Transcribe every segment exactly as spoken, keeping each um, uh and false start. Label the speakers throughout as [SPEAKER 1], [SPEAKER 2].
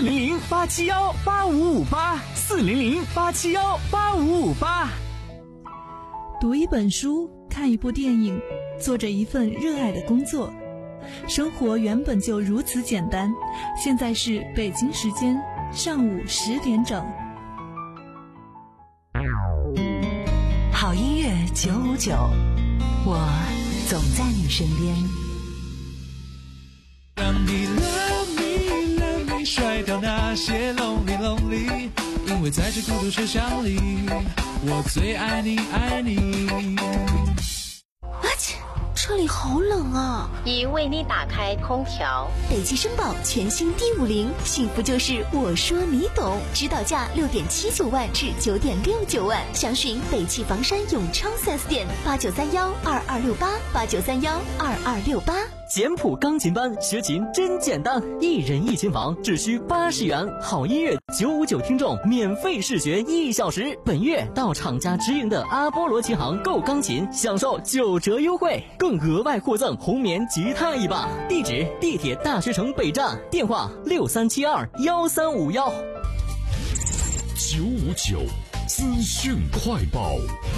[SPEAKER 1] 零零八七幺八五五八，四零零八七幺八五五八。
[SPEAKER 2] 读一本书，看一部电影，做着一份热爱的工作。生活原本就如此简单。现在是北京时间上午十点整。
[SPEAKER 3] 好音乐九五九，我总在你身边。
[SPEAKER 4] 让你 love me love me 甩掉那些 lonely lonely， 因为在这孤独车厢里，我最爱你爱你。
[SPEAKER 5] 这里好冷啊！
[SPEAKER 6] 已为你打开空调。
[SPEAKER 5] 北汽绅宝全新 D 五零，幸福就是我说你懂，指导价六点七九万至九点六九万，详询北汽房山永昌 四 S 店八九三幺二二六八八九三幺二二六八。
[SPEAKER 1] 简谱钢琴班学琴真简单，一人一琴房只需八十元，好音乐九五九听众免费试学一小时。本月到厂家直营的阿波罗琴行购钢琴，享受九折优惠，更额外获赠红棉吉他一把。地址：地铁大学城北站，电话六三七二幺三五幺。
[SPEAKER 7] 九五九资讯快报。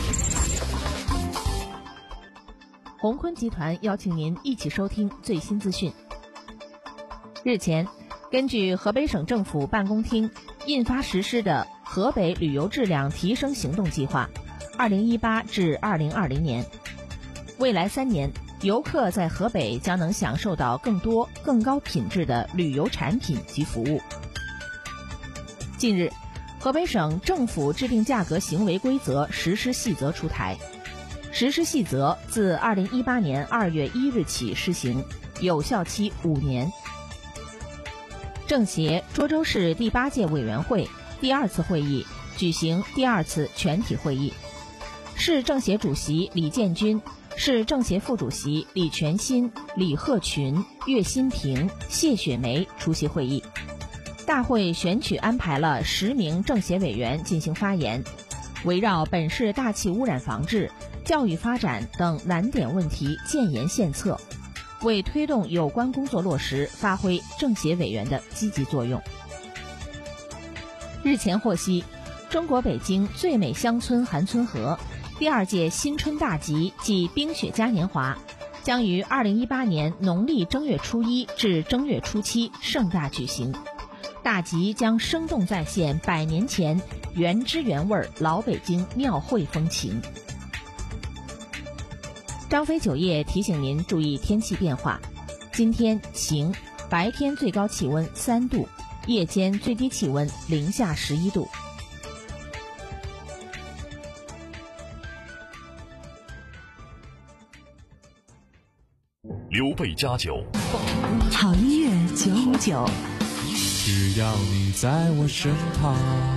[SPEAKER 8] 宏坤集团邀请您一起收听最新资讯。日前，根据河北省政府办公厅印发实施的河北旅游质量提升行动计划二零一八至二零二零年，未来三年，游客在河北将能享受到更多更高品质的旅游产品及服务。近日，河北省政府制定价格行为规则实施细则出台，实施细则自二零一八年二月一日起施行，有效期五年。政协涿州市第八届委员会第二次会议举行第二次全体会议，市政协主席李建军、市政协副主席李全新、李鹤群、岳新平、谢雪梅出席会议。大会选取安排了十名政协委员进行发言，围绕本市大气污染防治、教育发展等难点问题建言献策，为推动有关工作落实发挥政协委员的积极作用。日前获悉，中国北京最美乡村韩村河第二届新春大集暨冰雪嘉年华将于二零一八年农历正月初一至正月初七盛大举行。大集将生动再现百年前原汁原味老北京庙会风情。张飞酒业提醒您注意天气变化，今天晴，白天最高气温三度，夜间最低气温零下十一度。
[SPEAKER 7] 刘备家酒，
[SPEAKER 3] 好音乐九五九，
[SPEAKER 4] 只要你在我身旁。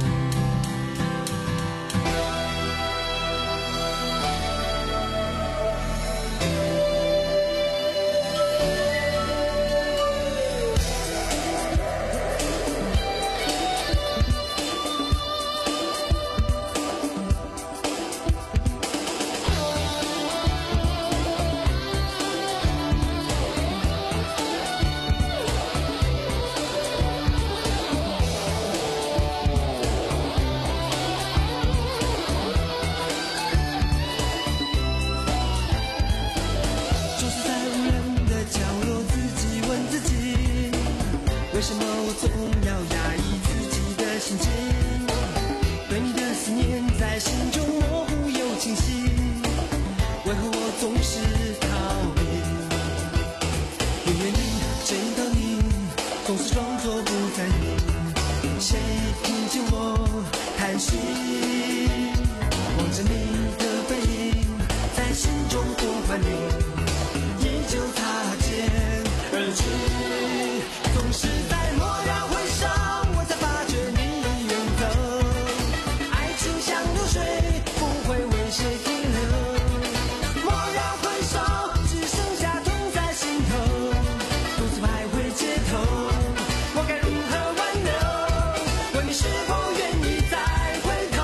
[SPEAKER 9] 为什么我总要压抑自己的心情？对你的思念在心中模糊又清晰，为何我总是逃避？因为你见到你，总是装作不在意。谁听见我叹息？望着你的背影，在心中呼唤你，依旧擦肩而去。总是在蓦然回首，我才发觉你远走。爱情像流水，不会为谁停留。蓦然回首，只剩下痛在心头，独自徘徊街头，我该如何挽留？问你是否愿意再回头？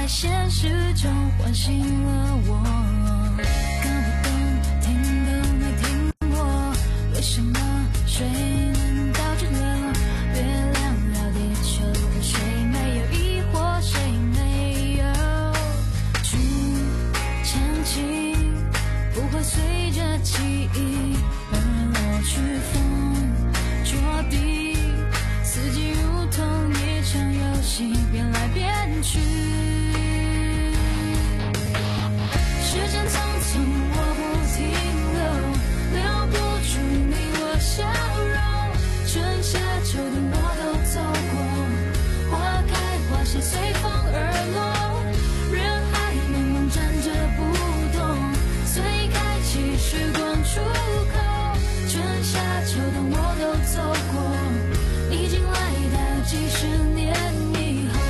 [SPEAKER 10] 现实中唤醒了我。搞不懂，听都没听过，为什么水能导致了月亮绕地球，而谁没有疑惑，谁没有主强情，不会随着记忆而老去，风着地，四季如同一场游戏，变来变去。时间匆匆，我不停留，留不住你我笑容。春夏秋冬我都走过，花开花谢随风而落，人海茫茫站着不动，随开启时光出口。春夏秋冬我都走过，已经来到几十年以后。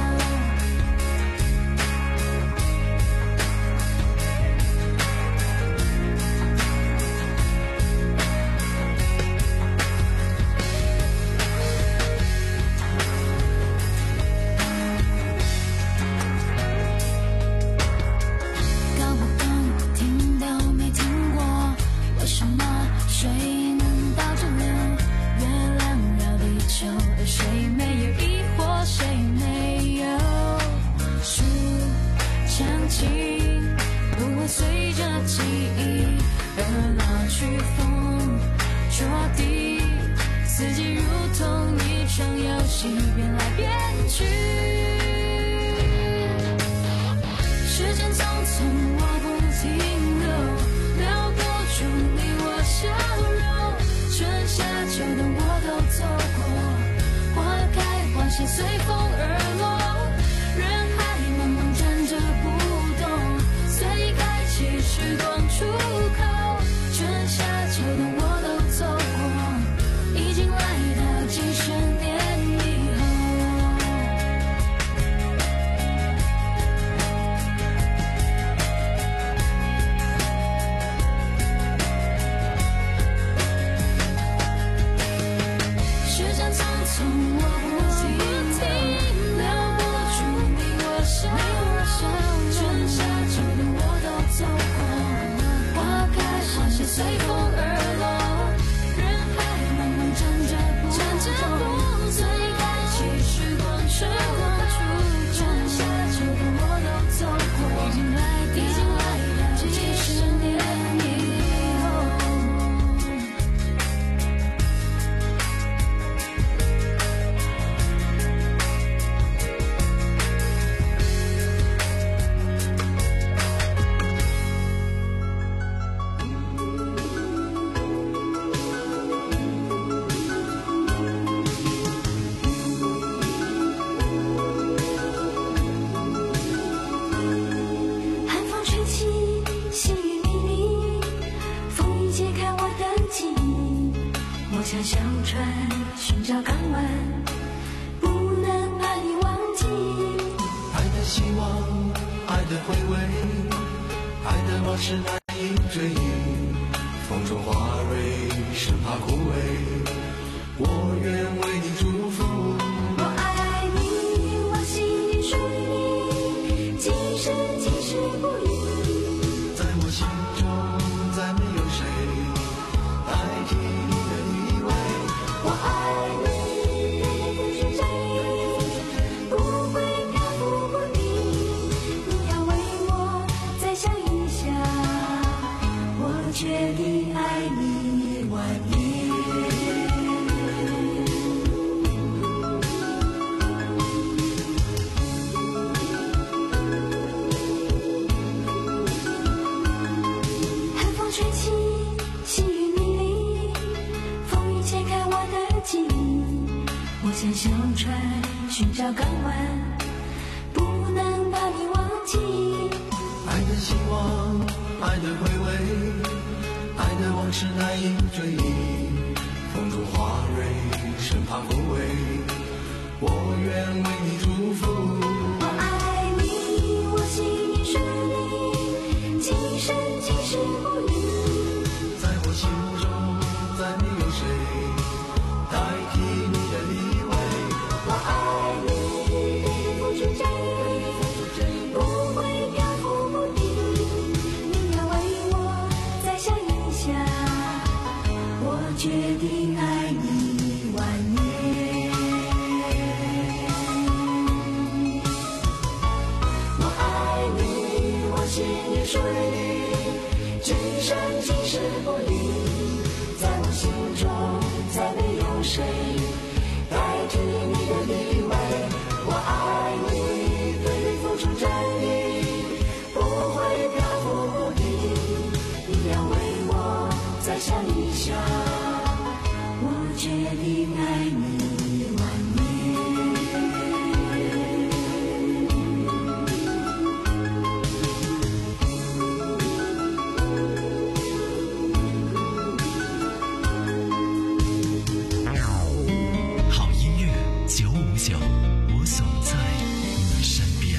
[SPEAKER 10] 搞不懂，听都没听过，为什么水能导致了月亮绕地球，而谁没有疑惑，谁没有数强情，不会随着记忆而老去，风着地，四季如同一场游戏，变来变去。时间匆匆，我不停留，留不住你我笑容。春夏秋冬我都走过，花开花谢随风而落，人海茫茫站着不动，随开启时光出口。春夏秋冬我都走过，已经来到几十年以后。时间匆匆，我不停留，留不住你我笑容。春夏秋冬我都走过，花开花谢随风而落，人海茫茫站着不动，随开启时光出口。春夏秋冬我都走过，已经来已经来到几十年以后。寒风吹起，细雨迷离，风雨揭开我的记忆。我像小船寻找港湾，不能把你忘记。
[SPEAKER 9] 爱的希望，爱的回味，爱的往事难以追忆。风中花蕊生怕枯萎，我愿为你祝福。
[SPEAKER 10] 我爱你，我心里属于你，今生今世不渝。
[SPEAKER 9] 在我心中再没有谁代替你的地位。
[SPEAKER 10] 我爱你，不是谁，不会漂浮不定。你要为我再想一想，我决定爱你万年。寒风吹起，细雨迷离，风雨揭开我的记忆。我像小船寻找港湾，不能把你忘记。
[SPEAKER 9] 爱的希望，爱的回味，爱的往事难以追忆。风中花蕊生怕枯萎，我愿为你祝福。
[SPEAKER 10] 我爱你，我心里属你，今生今世不渝。
[SPEAKER 9] 在我心中再没有谁代替你的地位。
[SPEAKER 10] 我爱你，不负主真，
[SPEAKER 9] 年水里，今生今世不移。在我心中，再没有谁代替你的地位。我爱你，对你付出真意，不会漂浮不定，你要为我再想一想。我决定爱你万年。
[SPEAKER 7] 好音乐九五九，我总在你身边。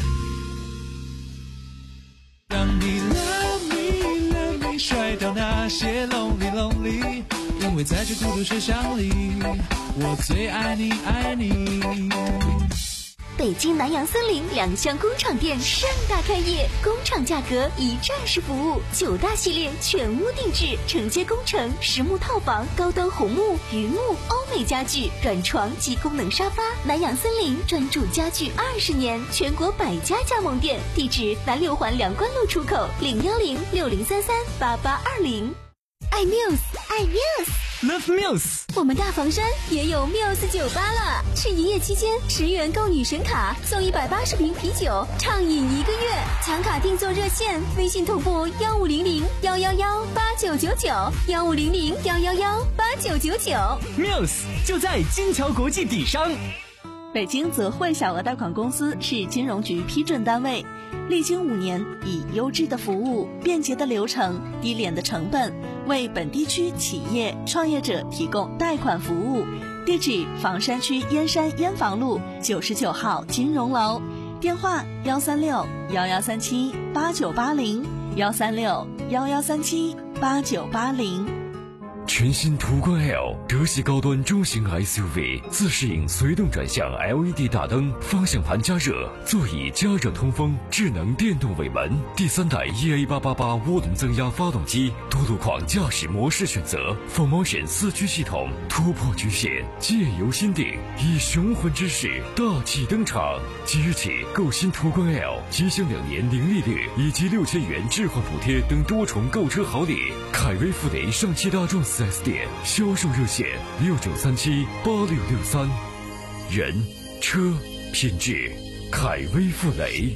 [SPEAKER 4] 让你 love me love me 甩掉那些 lonely lonely， 因为在这孤独车厢里，我最爱你爱你。
[SPEAKER 5] 北京南阳森林两厢工厂店盛大开业，工厂价格一站式服务，九大系列全屋定制，承接工程、实木套房、高端红木、榆木、欧美家具、软床及功能沙发。南阳森林专注家具二十年，全国百家加盟店，地址南六环梁关路出口，零幺零六零三三八八二零。爱 Muse， 爱 Muse。Love
[SPEAKER 1] Muse，
[SPEAKER 5] 我们大房山也有 Muse 酒吧了。是营业期间，十元购女神卡，送一百八十瓶啤酒，畅饮一个月。抢卡订座热线：微信同步幺五零零幺幺幺八九九九，幺五零零幺幺幺八九九九。
[SPEAKER 1] Muse 就在金桥国际底商。
[SPEAKER 2] 北京泽汇小额贷款公司是金融局批准单位，历经五年，以优质的服务、便捷的流程、低廉的成本，为本地区企业创业者提供贷款服务。地址：房山区燕山燕房路九十九号金融楼，电话：幺三六幺幺三七八九八零，幺三六幺幺三七八九八零。
[SPEAKER 7] 全新途观 L 德系高端中型 S U V， 自适应随动转向 L E D 大灯，方向盘加热，座椅加热通风，智能电动尾门，第三代 E A 八八八涡轮增压发动机，多路况驾驶模式选择 ，Full Motion 四驱系统，突破局限，借由心定，以雄浑之势大气登场。即日起购新途观 L， 即享两年零利率以及六千元置换补贴等多重购车好礼。凯威富雷上汽大众四 S 店销售热线六九三七八六六三，人车品质，凯威富雷。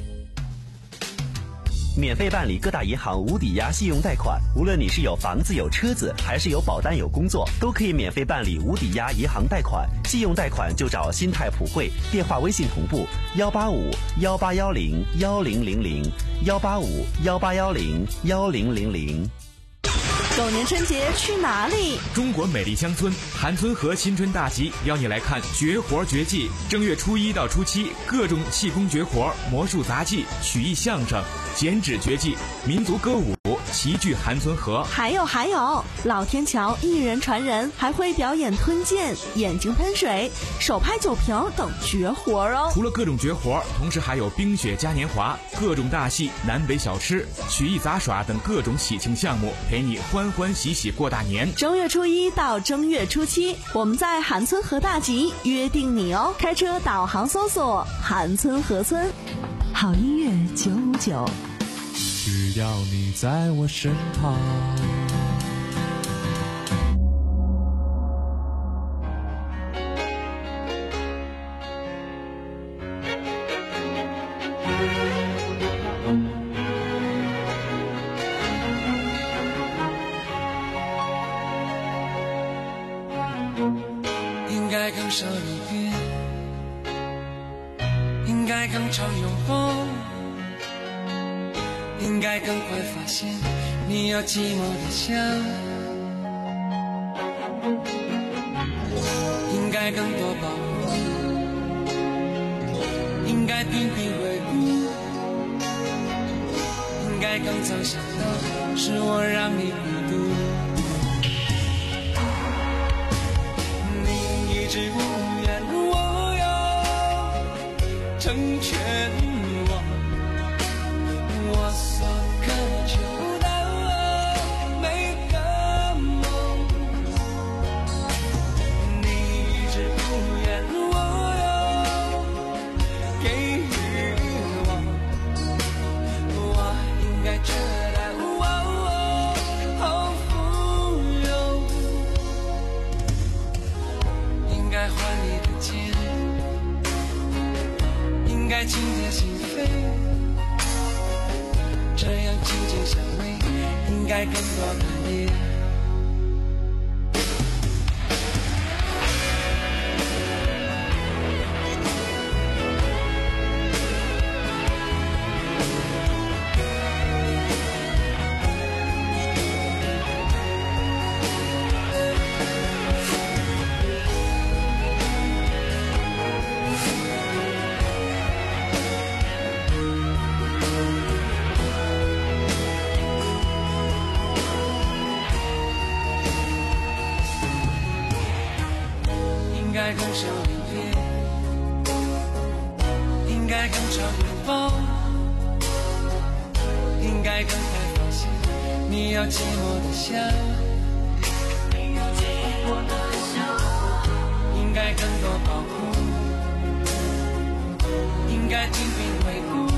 [SPEAKER 11] 免费办理各大银行无抵押信用贷款，无论你是有房子有车子，还是有保单有工作，都可以免费办理无抵押银行贷款。信用贷款就找新泰普惠，电话微信同步幺八五幺八幺零幺零零零幺八五幺八幺零幺零零零。
[SPEAKER 2] 狗年春节去哪里？
[SPEAKER 12] 中国美丽乡村韩村河新春大集邀你来看绝活绝技。正月初一到初七，各种气功绝活、魔术杂技、曲艺相声、剪纸绝技、民族歌舞齐聚韩村河。
[SPEAKER 2] 还有还有，老天桥一人传人还会表演吞剑、眼睛喷水、手拍酒瓶等绝活哦。
[SPEAKER 12] 除了各种绝活，同时还有冰雪嘉年华、各种大戏、南北小吃、曲艺杂耍等各种喜庆项目，陪你欢欢喜喜过大年。
[SPEAKER 2] 正月初一到正月初七，我们在韩村河大集约定你哦。开车导航搜索韩村河村。
[SPEAKER 3] 好音乐九五九，
[SPEAKER 4] 只要你在我身旁。
[SPEAKER 9] 应该更少一点，应该更常拥抱，应该更快发现你要寂寞的笑，应该更多保护，应该频频回顾，应该更早想到是我让你孤独。一直无怨，我要成全我，我所渴求的每个梦。你一直无怨，我要给予我，我应该全香味，应该更多干烈。应该更像离别，应该更长远方，应该更快发现你要寂寞的笑，应该更多保护，应该听并回顾，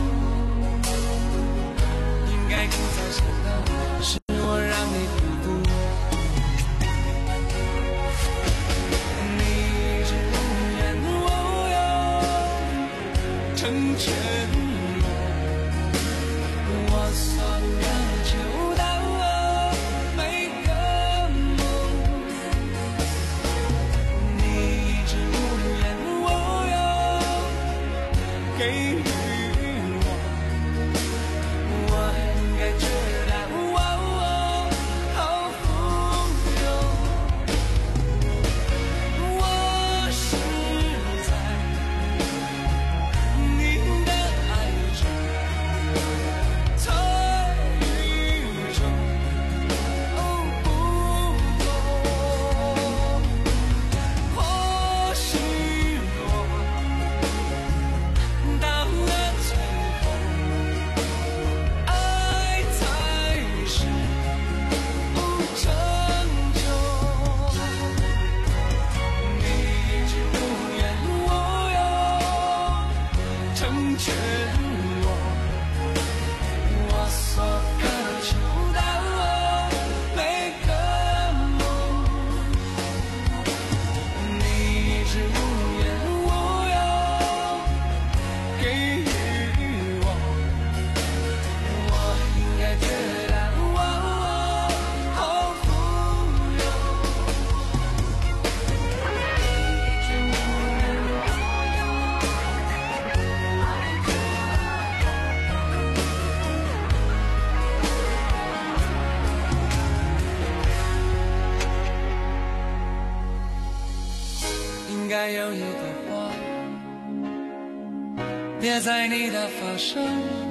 [SPEAKER 9] 应该更早想到是我让你孤独。成全我，我所要求的每个梦，你一直无怨无忧给予我，我应该知道我好富有，我是在应该有一朵花别在你的发梢，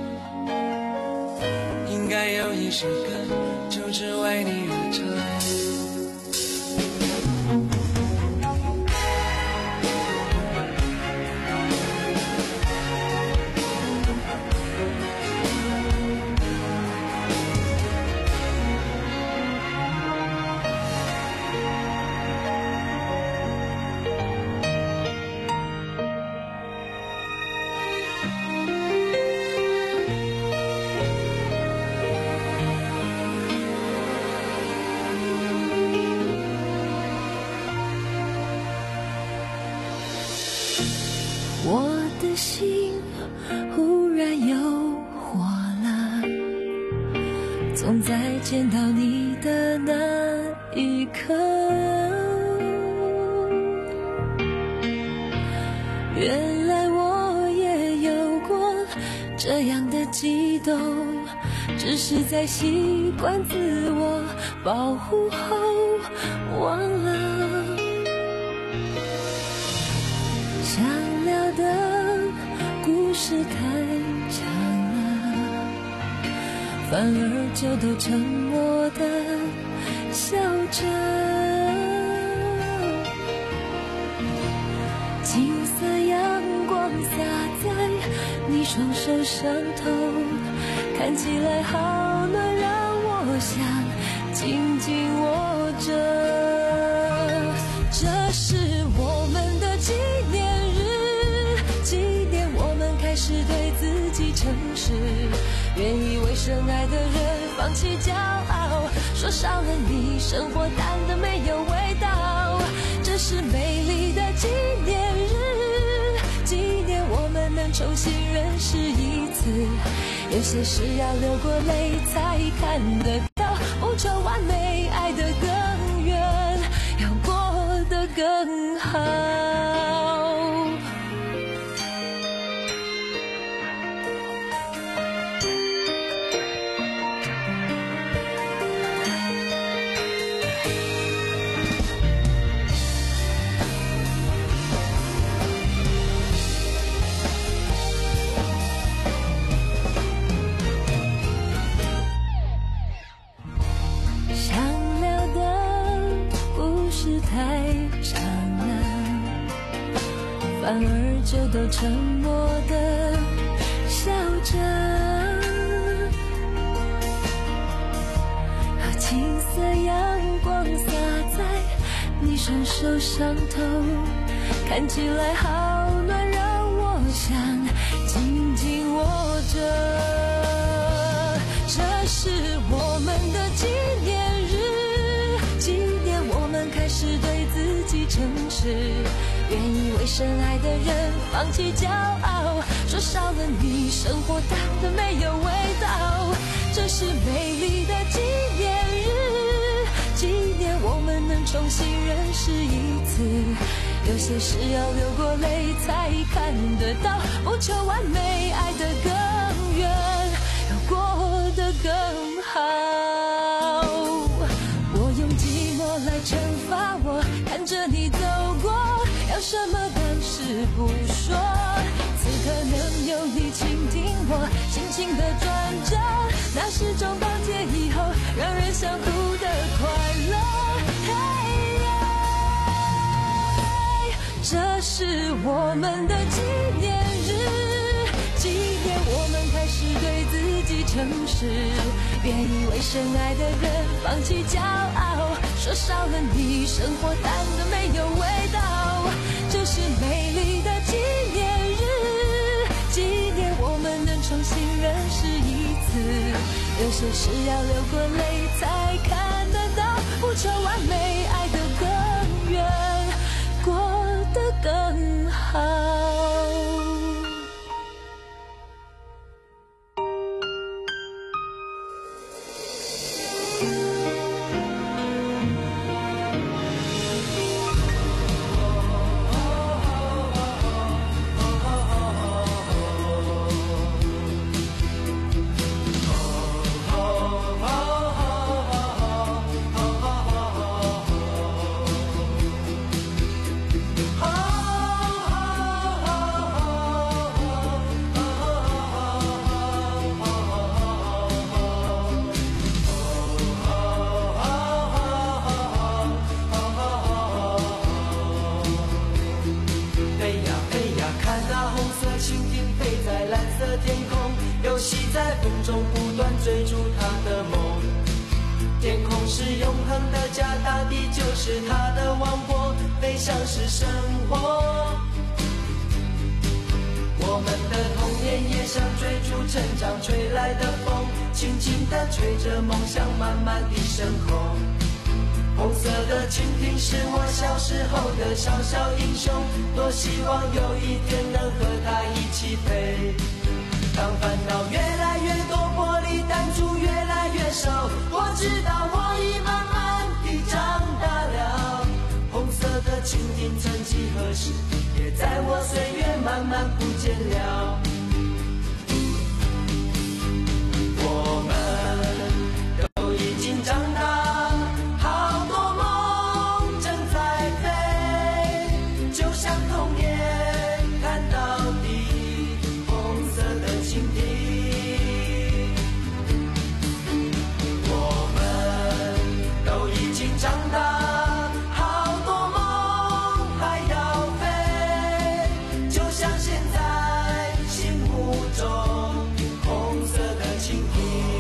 [SPEAKER 9] 应该有一首歌就只为你而唱。
[SPEAKER 10] 我的心忽然有火了，总在见到你的那一刻，原来我也有过这样的激动，只是在习惯自我保护后忘了想聊的故事太长了，反而就都沉默的笑着。金色阳光洒在你双手上头，看起来好暖，让我想紧紧握着。这是我们的纪念日，纪念我们开始对自己诚实，愿意为深爱的人放弃骄傲，说少了你生活淡得没有味道。这是美丽的纪念日，纪念我们能重新认识一次，有些事要流过泪才看得到，不求完美，爱得更远，要过得更好。反而就都沉默地笑着，青色阳光洒在你双手上头，看起来好暖，让我想紧紧握着。这是我们的纪念日，纪念我们开始对自己诚实，愿意为深爱的人放弃骄傲，说少了你生活淡的没有味道。这是美丽的纪念日，纪念我们能重新认识一次，有些事要流过泪才看得到，不求完美，爱得更远，要过得更好。我用寂寞来惩罚我，看着你走过，要什么但是不说，此刻能有你倾听我心情的转折，那是种当街以后让人想哭的快乐。这是我们的纪念日，纪念我们开始对自己诚实，别以为深爱的人放弃骄傲，说少了你生活淡的没有味道。这是美丽的纪念日，纪念我们能重新认识一次，有些事要流过泪才看得到，不求完美，爱得更远，过得更好。
[SPEAKER 9] 吹着梦想慢慢地升空，红色的蜻蜓是我小时候的小小英雄，多希望有一天能和它一起飞。当烦恼越来越多，玻璃弹珠越来越少，我知道我已慢慢地长大了。红色的蜻蜓曾几何时也在我岁月慢慢不见了。我们长大，好多梦正在飞，就像童年看到的红色的蜻蜓。我们都已经长大，好多梦还要飞，就像现在心目中红色的蜻蜓。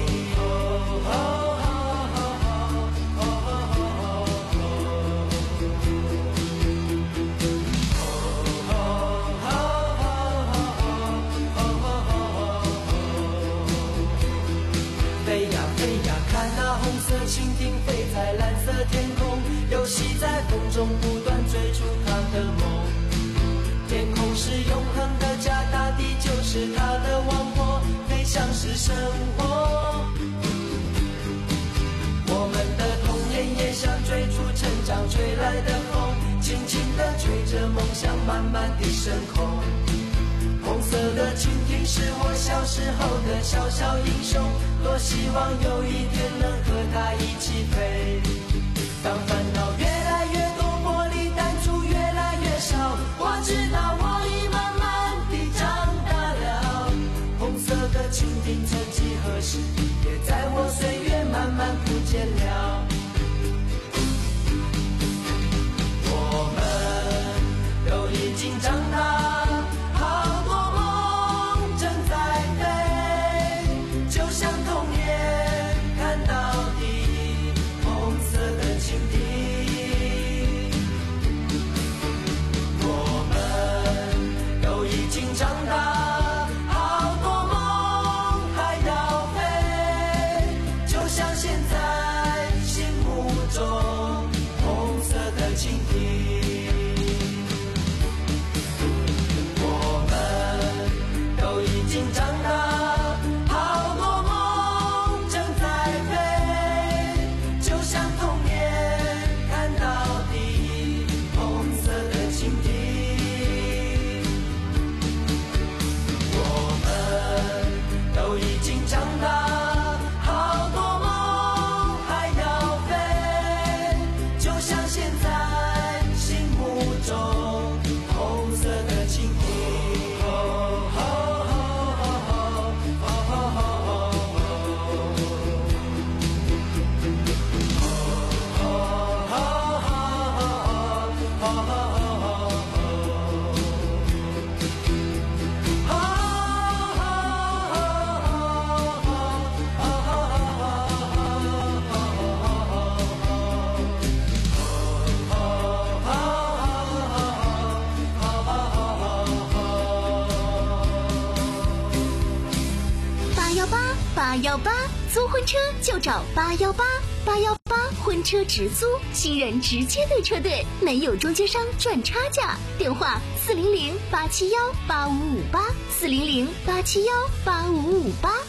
[SPEAKER 9] 蜻蜓飞在蓝色天空，游戏在风中不断追逐它的梦。天空是永恒的家，大地就是它的王国，飞翔是生活。 满满的深空。红色的蜻蜓是我小时候的小小英雄，多希望有一天能和它一起飞。当烦恼越来越多，玻璃弹珠越来越少，我知道我已慢慢地长大了。红色的蜻蜓曾几何时也在我岁月慢慢不见了。我们都已经长大，好多梦正在飞，就像童年看到的红色的蜻蜓。我们都已经长大，好多梦还要飞，就像现在心目中红色的蜻蜓。我们都已经长大，好多梦正在飞，就像童年看到的红色的蜻蜓。我们都已经长大，好多梦还要飞，就像现在心目中红色的蜻蜓。
[SPEAKER 5] 八幺八八幺八，租婚车就找八幺八八幺八婚车直租，新人直接对车队，没有中间商赚差价。电话四零零八七幺八五五八，四零零八七幺八五五八。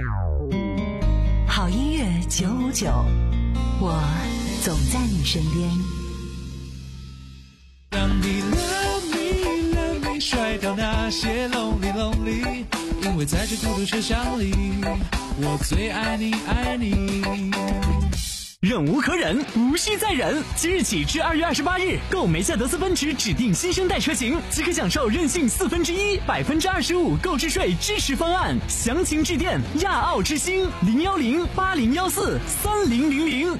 [SPEAKER 3] 好音乐九五九，我总在你身边。
[SPEAKER 4] 让你 love me love me 甩掉那些 lonely lonely， 因为在这孤独车厢里，我最爱你爱你。
[SPEAKER 1] 忍无可忍，无需再忍。即日起至二月二十八日，购梅赛德斯奔驰指定新生代车型，即可享受任性四分之一、百分之二十五购置税支持方案。详情致电亚奥之星零幺零八零幺四三零零零。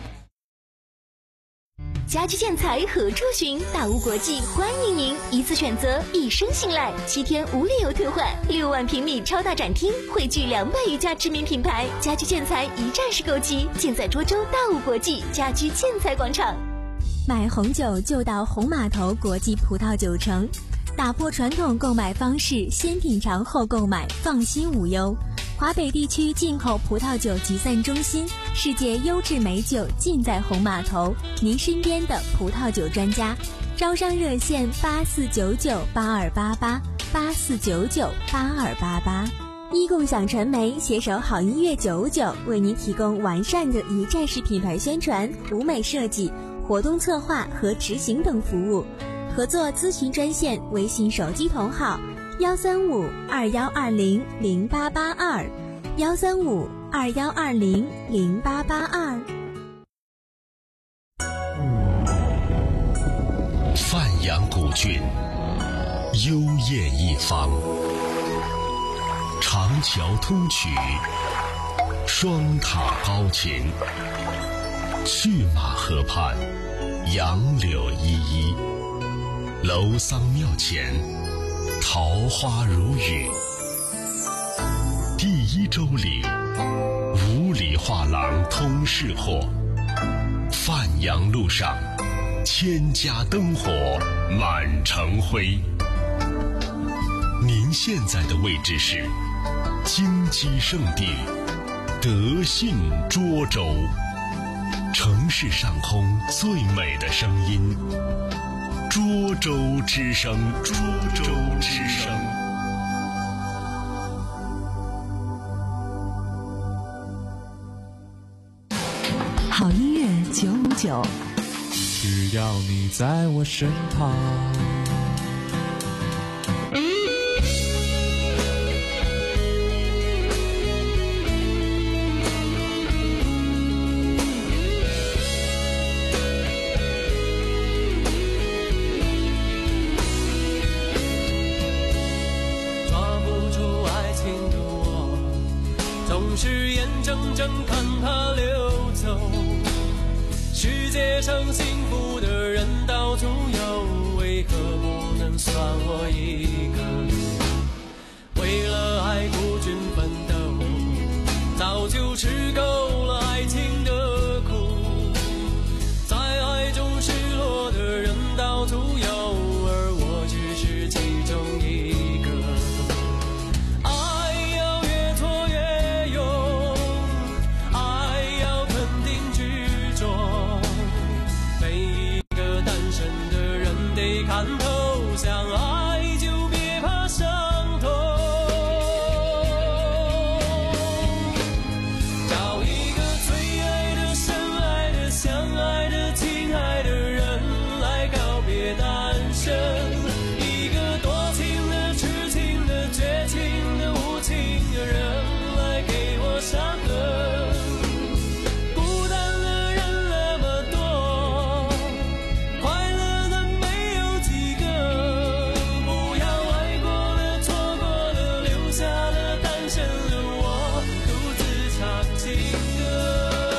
[SPEAKER 5] 家居建材何处寻？大屋国际欢迎您，一次选择，一生信赖，七天无理由退换，六万平米超大展厅，汇聚两百余家知名品牌，家居建材一站式购齐，尽在涿州大屋国际家居建材广场。
[SPEAKER 13] 买红酒就到红码头国际葡萄酒城，打破传统购买方式，先品尝后购买，放心无忧。华北地区进口葡萄酒集散中心，世界优质美酒尽在红码头，您身边的葡萄酒专家。招商热线八四九九八二八八八四九九八二八八。一共享传媒携手好音乐九五九，为您提供完善的一站式品牌宣传、舞美设计、活动策划和执行等服务。合作咨询专线微信手机同号幺三五二幺二零零八八二，幺三五二幺二零零八八二。
[SPEAKER 14] 范阳古郡，幽艳一方，长桥通衢，双塔高擎，去马河畔，杨柳依依，楼桑庙前，桃花如雨。第一州岭，五里画廊通市货，范阳路上，千家灯火满城辉。您现在的位置是金鸡圣地德信涿州，城市上空最美的声音，涿州之声，涿州之声。
[SPEAKER 3] 好音乐九五九，
[SPEAKER 4] 只要你在我身旁，
[SPEAKER 9] 它溜走。世界上幸福的人到处有，为何不能算我一个？为了爱孤军奋斗，早就吃够了爱情的苦。在爱中失落的人到处有，而我只是其中一个。爱要越挫越勇，爱要肯定执着，每一个单身的人得看透，相爱就别怕伤痛。找一个最爱的、深爱的、相爱的、亲爱的人来告别单身，一个多情的、痴情的、绝情的、无情的人来给我伤痕。孤单的人那么多，快乐的没有几个，不要爱过了、错过了，留下了单身的我，独自唱情歌。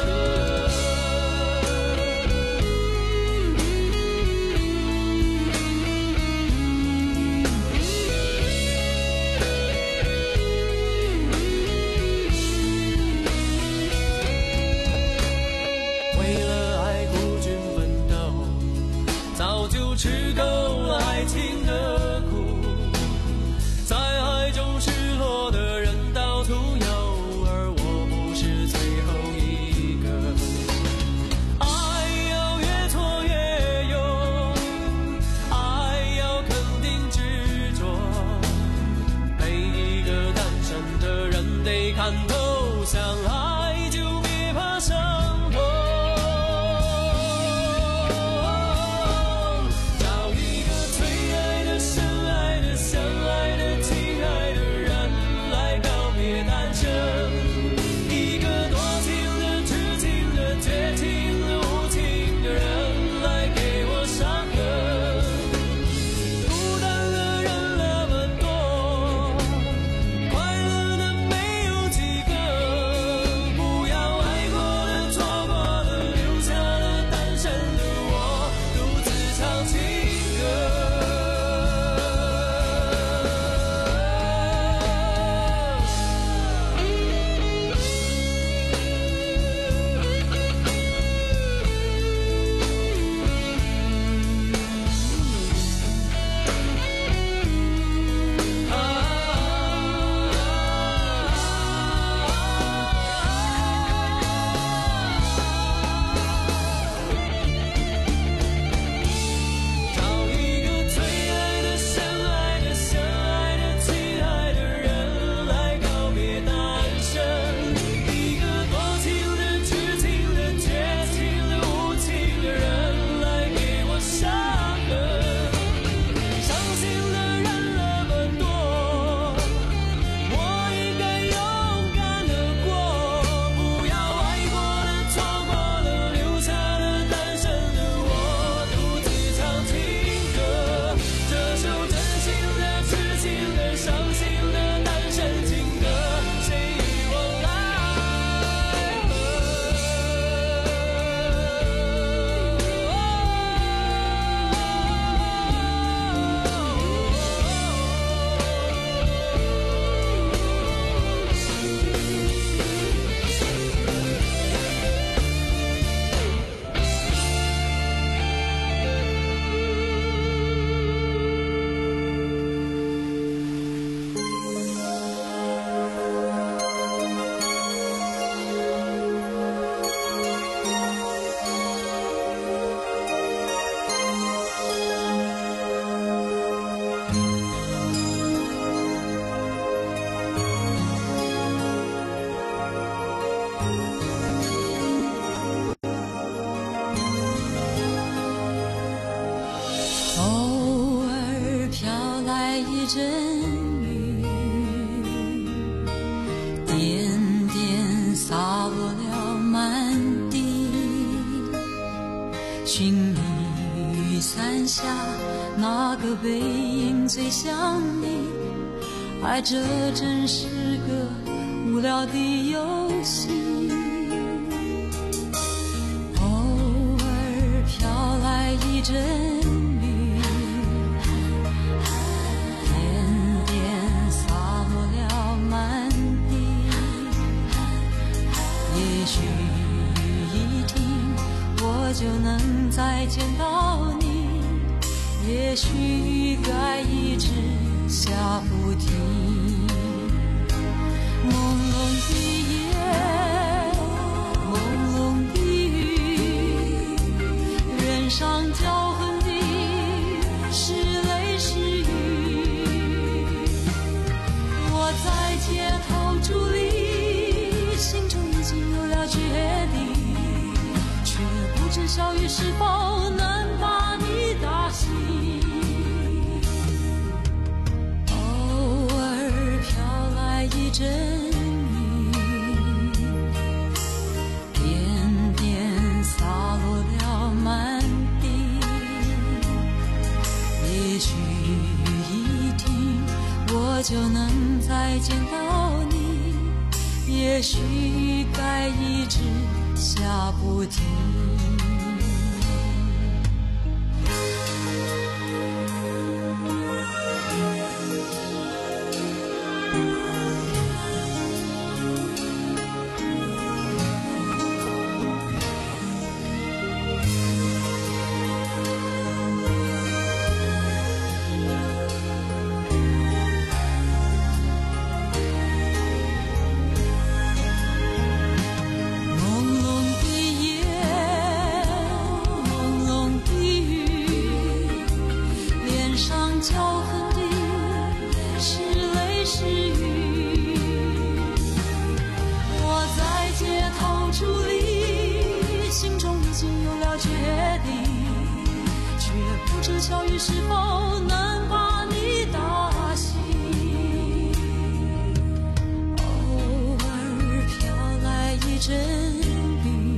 [SPEAKER 9] 为了爱孤军奋斗，早就吃够了爱情的苦。在爱中失落的人到处有，而我不是最后一个。爱要越挫越勇，爱要肯定执着，每一个单身的人得看透，相爱就别怕伤痛。找一个最爱的、深爱的、相爱的、亲爱的人来告别单身，一个多情的、痴情的、绝情的、无情的人来给我伤痕。孤单的人那么多，快乐的没有几个，不要爱过了、错过了，留下了单身的我，独自唱情歌。找一个最爱的、深爱的、相爱的、亲爱的人来告别单身，一个多情的、痴情的、绝情的、无情的人来给我伤痕。伤心的人那么多，我应该勇敢地过，不要爱过了、错过了，留下了单身的我，独自唱情歌。这首真心的、痴情的、伤心的单身情歌，谁与我来
[SPEAKER 10] 偶尔飘来一阵雨，点点洒落了满地。寻雨伞下，那个背影最像你。爱这真是个无聊的游戏。 就能再见到你。也许该一直下不停。朦胧的夜，朦胧的雨，脸上骄横的是泪是雨。我在街头伫立，心中已经有了决定，却不知小雨是否能把你打醒。偶尔飘来一阵雨，点点洒落了满地。也许雨一停，我就能再见到你。也许该一直下不停。小雨是否能把你打醒？偶尔飘来一阵雨，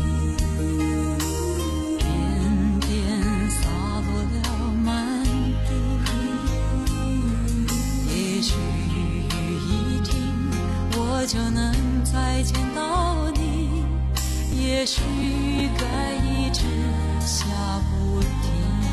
[SPEAKER 10] 点点洒落了满地。也许雨一停，我就能再见到你。也许该一直下不停。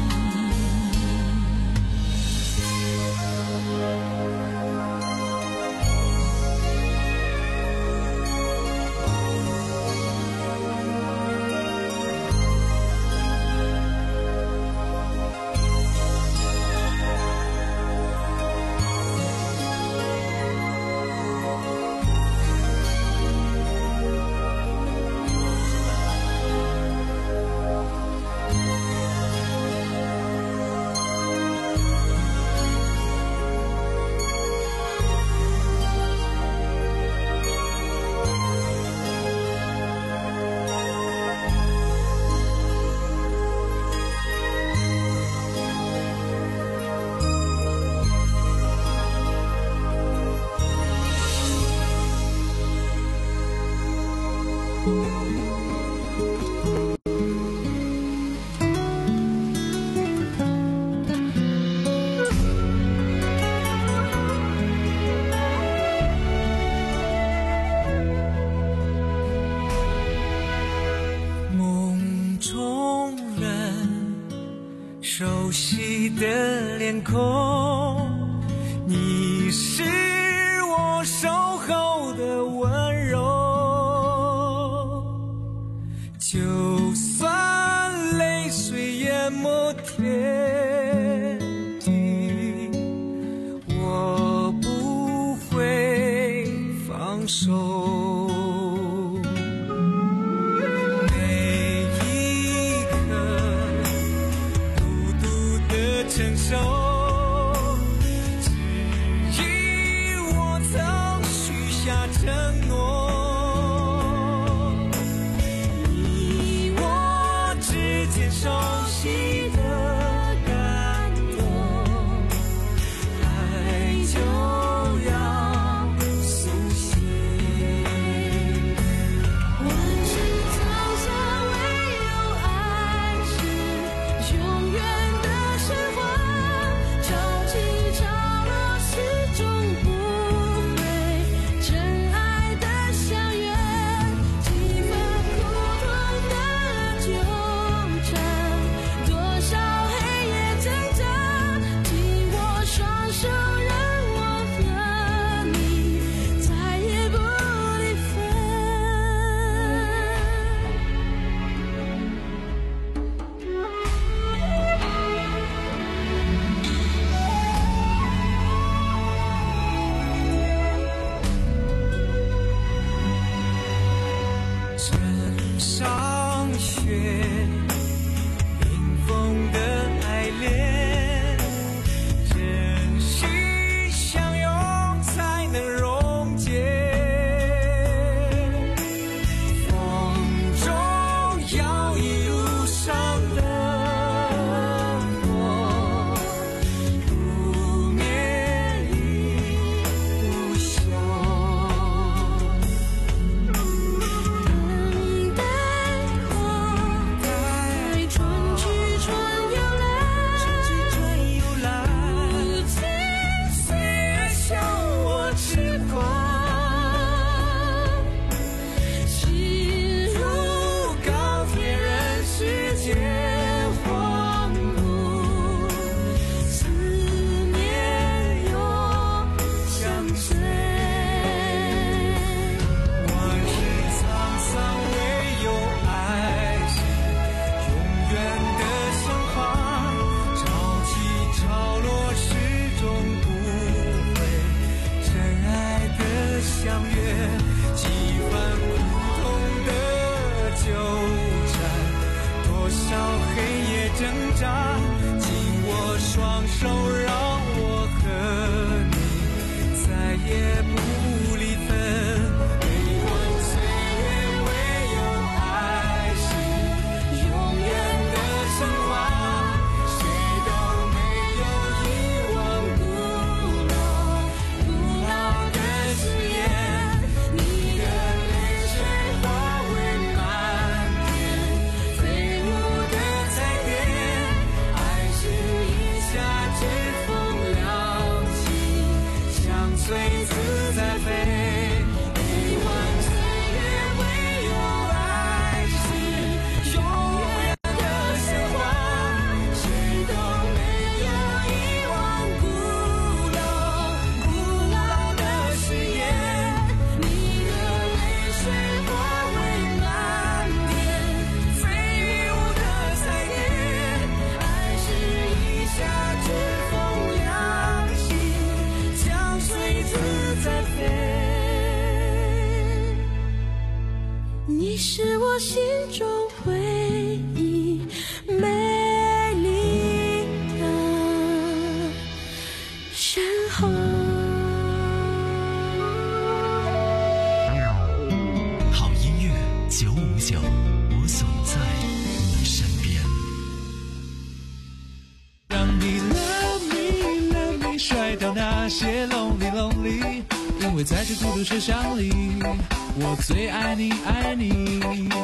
[SPEAKER 9] 梦中人，熟悉的脸孔，你是我守候的温柔。就算泪水淹没天地，我不会放手。每一刻孤独的承受，只因我曾许下承诺。熟悉的上学，冰封的爱恋，珍惜相拥才能溶解。风中摇曳路上的火，不灭亦不休。等待我，待春去春又来，春去春又来，如今岁月笑我痴狂。心如钢铁，任世界荒芜，思念又相随。往事沧桑，唯有爱是永远的升华。潮起潮落，始终不会真爱的相约。几番苦痛的纠缠，多少黑夜挣扎，紧握双手，让我和你再也不离分。悲欢岁月，唯有爱是永远的升华。谁都没有遗忘古老古老的誓言。你的泪水化为漫天飞舞的彩蝶，爱是一夏之风凉气，相随自在飞。悲欢岁月，唯有爱是永远的鲜花。谁都没有遗忘古老古老的誓言。你的泪水化为漫天飞舞的彩蝶，爱是一夏之风凉气，相随自在飞。你是我心中唯一美丽的鲜花。
[SPEAKER 14] 好音乐九五九，我总在你身边。
[SPEAKER 4] 让你 love me love me 甩掉那些 lonely lonely， 因为在这孤独车厢里，我最爱你爱你。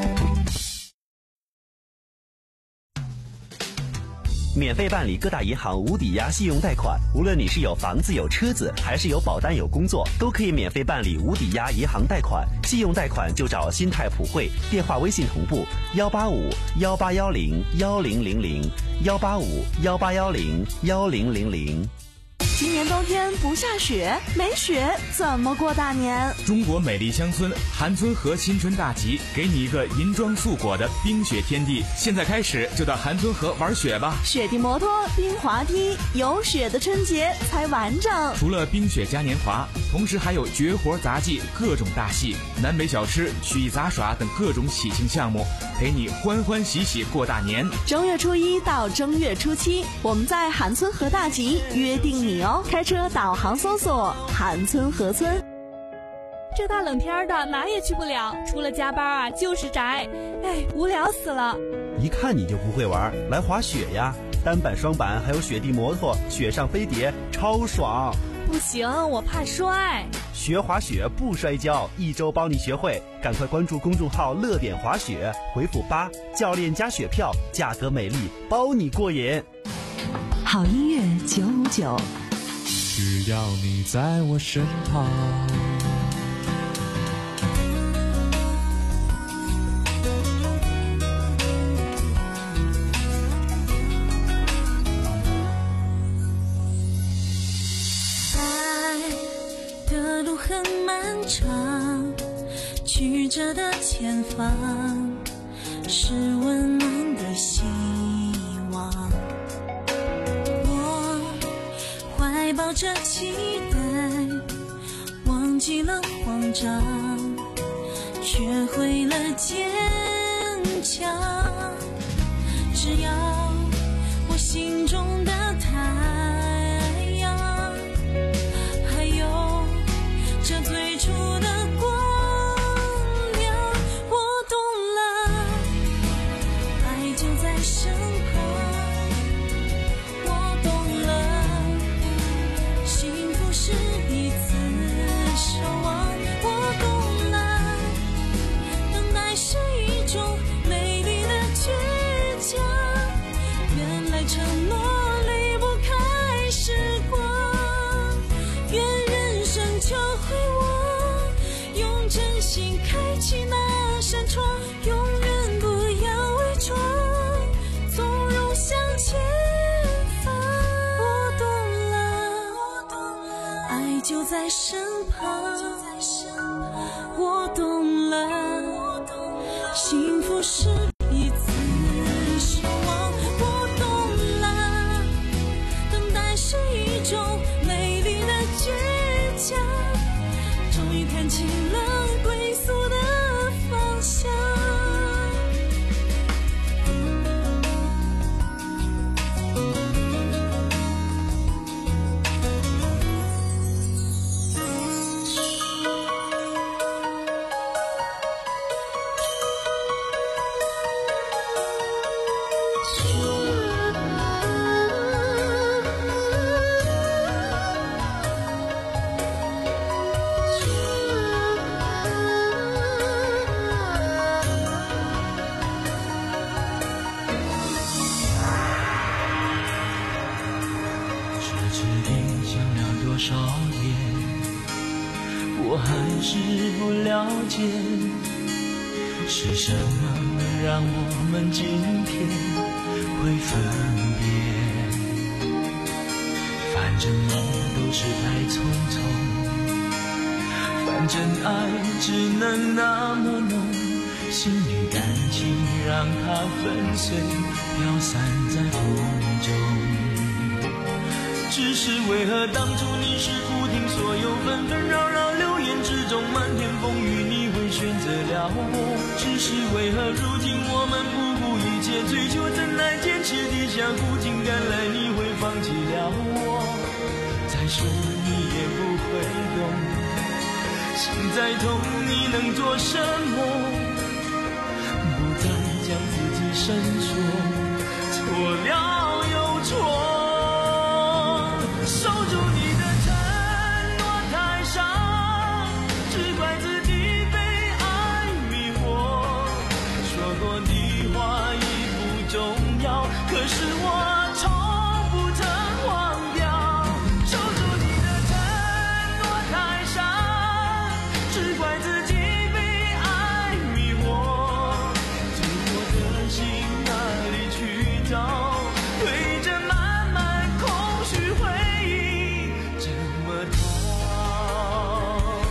[SPEAKER 11] 免费办理各大银行无抵押信用贷款，无论你是有房子有车子，还是有保单有工作，都可以免费办理无抵押银行贷款。信用贷款就找新泰普惠，电话微信同步幺八五幺八幺零幺零零零幺八五幺八幺零幺零零零。
[SPEAKER 2] 今年冬天不下雪，没雪怎么过大年？
[SPEAKER 12] 中国美丽乡村韩村河新春大集，给你一个银装素裹的冰雪天地。现在开始就到韩村河玩雪吧！
[SPEAKER 2] 雪地摩托、冰滑梯，有雪的春节才完整。
[SPEAKER 12] 除了冰雪嘉年华，同时还有绝活杂技、各种大戏、南北小吃、曲艺杂耍等各种喜庆项目，陪你欢欢喜喜过大年。
[SPEAKER 2] 正月初一到正月初七，我们在韩村河大集约定你哦。开车导航搜索韩村河村。
[SPEAKER 15] 这大冷天的哪也去不了，除了加班啊就是宅，哎，无聊死了。
[SPEAKER 11] 一看你就不会玩，来滑雪呀！单板、双板还有雪地摩托、雪上飞碟，超爽。
[SPEAKER 15] 不行，我怕摔。
[SPEAKER 11] 学滑雪不摔跤，一周帮你学会。赶快关注公众号乐点滑雪，回复八，教练加雪票，价格美丽，包你过瘾。
[SPEAKER 3] 好音乐九五九，
[SPEAKER 4] 只要你在我身旁。
[SPEAKER 10] 很漫长，曲折的前方是温暖的希望。我怀抱着期待，忘记了慌张，学会了坚只要我心中的太阳，还有这最初的光亮。我懂了，爱就在身旁。我懂了，幸福是彼此守望。我懂了，等待是一种美丽的倔强。原来承诺离不开时光，愿人生教会我用真心开启那扇窗，永远不要伪装，从容向前方。我懂了，爱就在身旁。我懂了，幸福是彼此守望。我懂了，等待是一种美丽的倔强，终于看清了归宿的方向。
[SPEAKER 4] 少年，我还是不了解，是什么让我们今天会分别。反正梦都是太匆匆，反正爱只能那么浓，心与感情让它粉碎，飘散在风中。只是为何当初你是不听所有纷纷扰扰流言之中漫天风雨，你会选择了我？只是为何如今我们不顾一切追求真爱，坚持地下苦尽甘来，你会放弃了我？再说你也不会懂，心再痛你能做什么？不再将自己深锁，错了又错。守住你的承诺太少，只怪自己被爱迷惑。说过的话已不重要，可是我从不曾忘掉。守住你的承诺太少，只怪自己被爱迷惑。最后的心哪里去找？对着满满空虚回忆这么逃。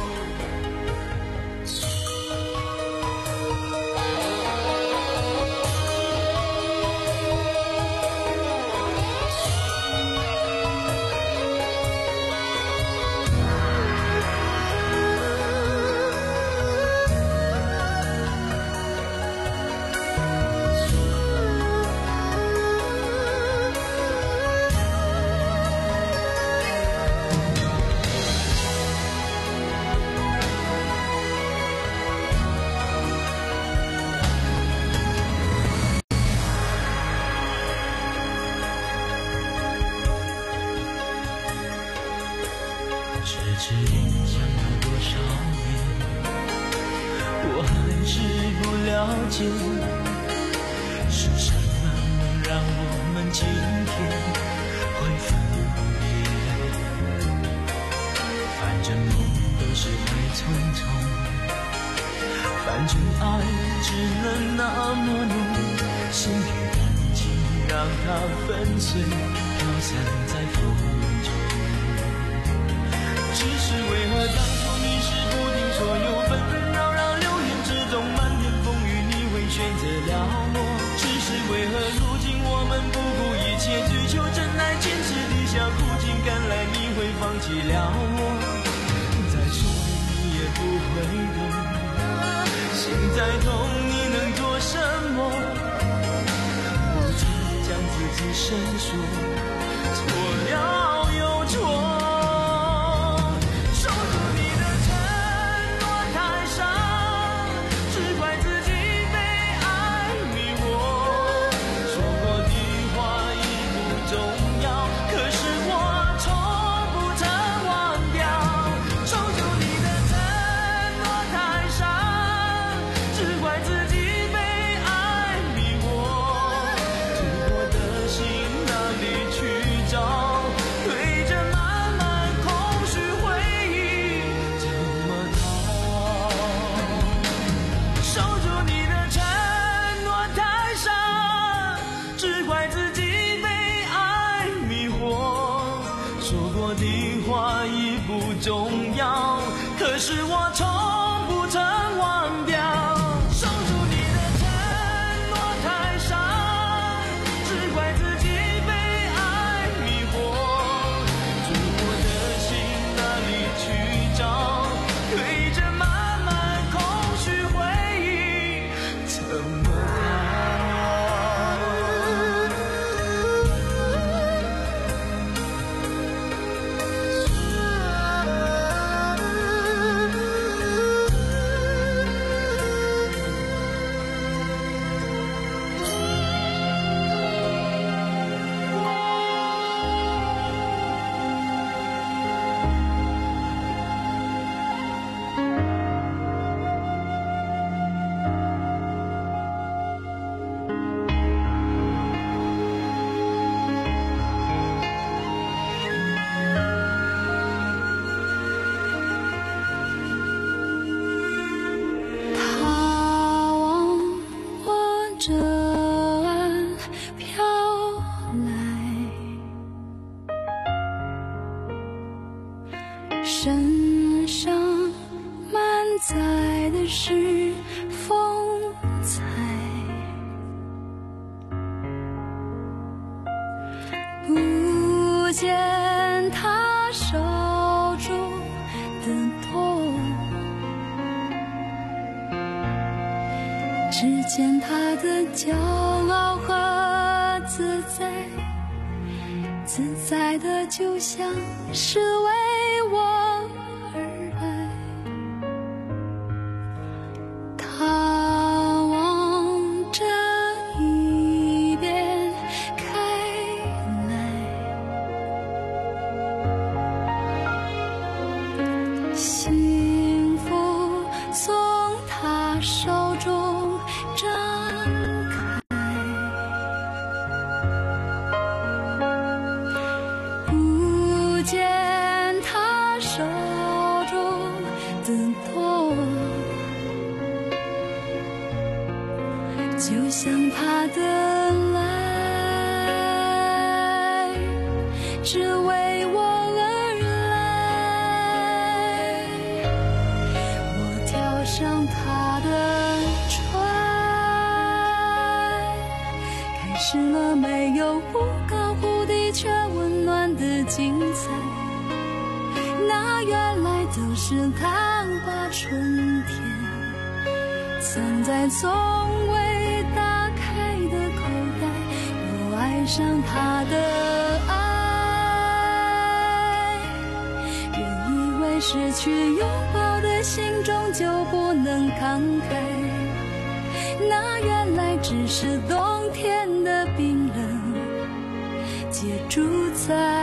[SPEAKER 4] 咫尺影响了多少年，我还是不了解，是什么让我们今天会分别？反正梦都是太匆匆，反正爱只能那么浓，心与感情让它粉碎，飘散在风中。只是为何当初你是不听所有纷纷扰扰流言之中漫天风雨，你会选择了我？只是为何如今我们不顾一切追求真爱，坚持地下苦尽甘来，你会放弃了我？再说你也不会懂，心再痛你能做什么？不再伸缩，错了又错。守住你的承诺太少，只怪自己被爱迷惑。说过的话已不重要，可是我从不曾忘掉。守住你的承诺太少，只怪自己被爱迷惑。突破的心哪里去找？对着满满空虚回忆怎么逃？守住你的承诺太少，只怪自己被爱迷惑。说过的话已不重要，可是我从不曾忘掉。守住你的承诺太少，只怪自己被爱迷惑。突破的心哪里去找？对着满满空虚回忆怎么
[SPEAKER 10] 这岸飘来，身上满载的是风采，不见他手中的舵，只见他的骄傲和自在，自在的就像是为我而来。他往这一边开来，幸福从他手中展开，不见他手中的舵，就像他的来，只为我而来。我跳上他的船，开始了没有忽高忽低却温暖的精彩。那原来都是他把春天藏在从未打开的口袋。我爱上他的爱，原以为失去拥抱的心终究不能慷慨，那原来只是冬天的冰冷结住在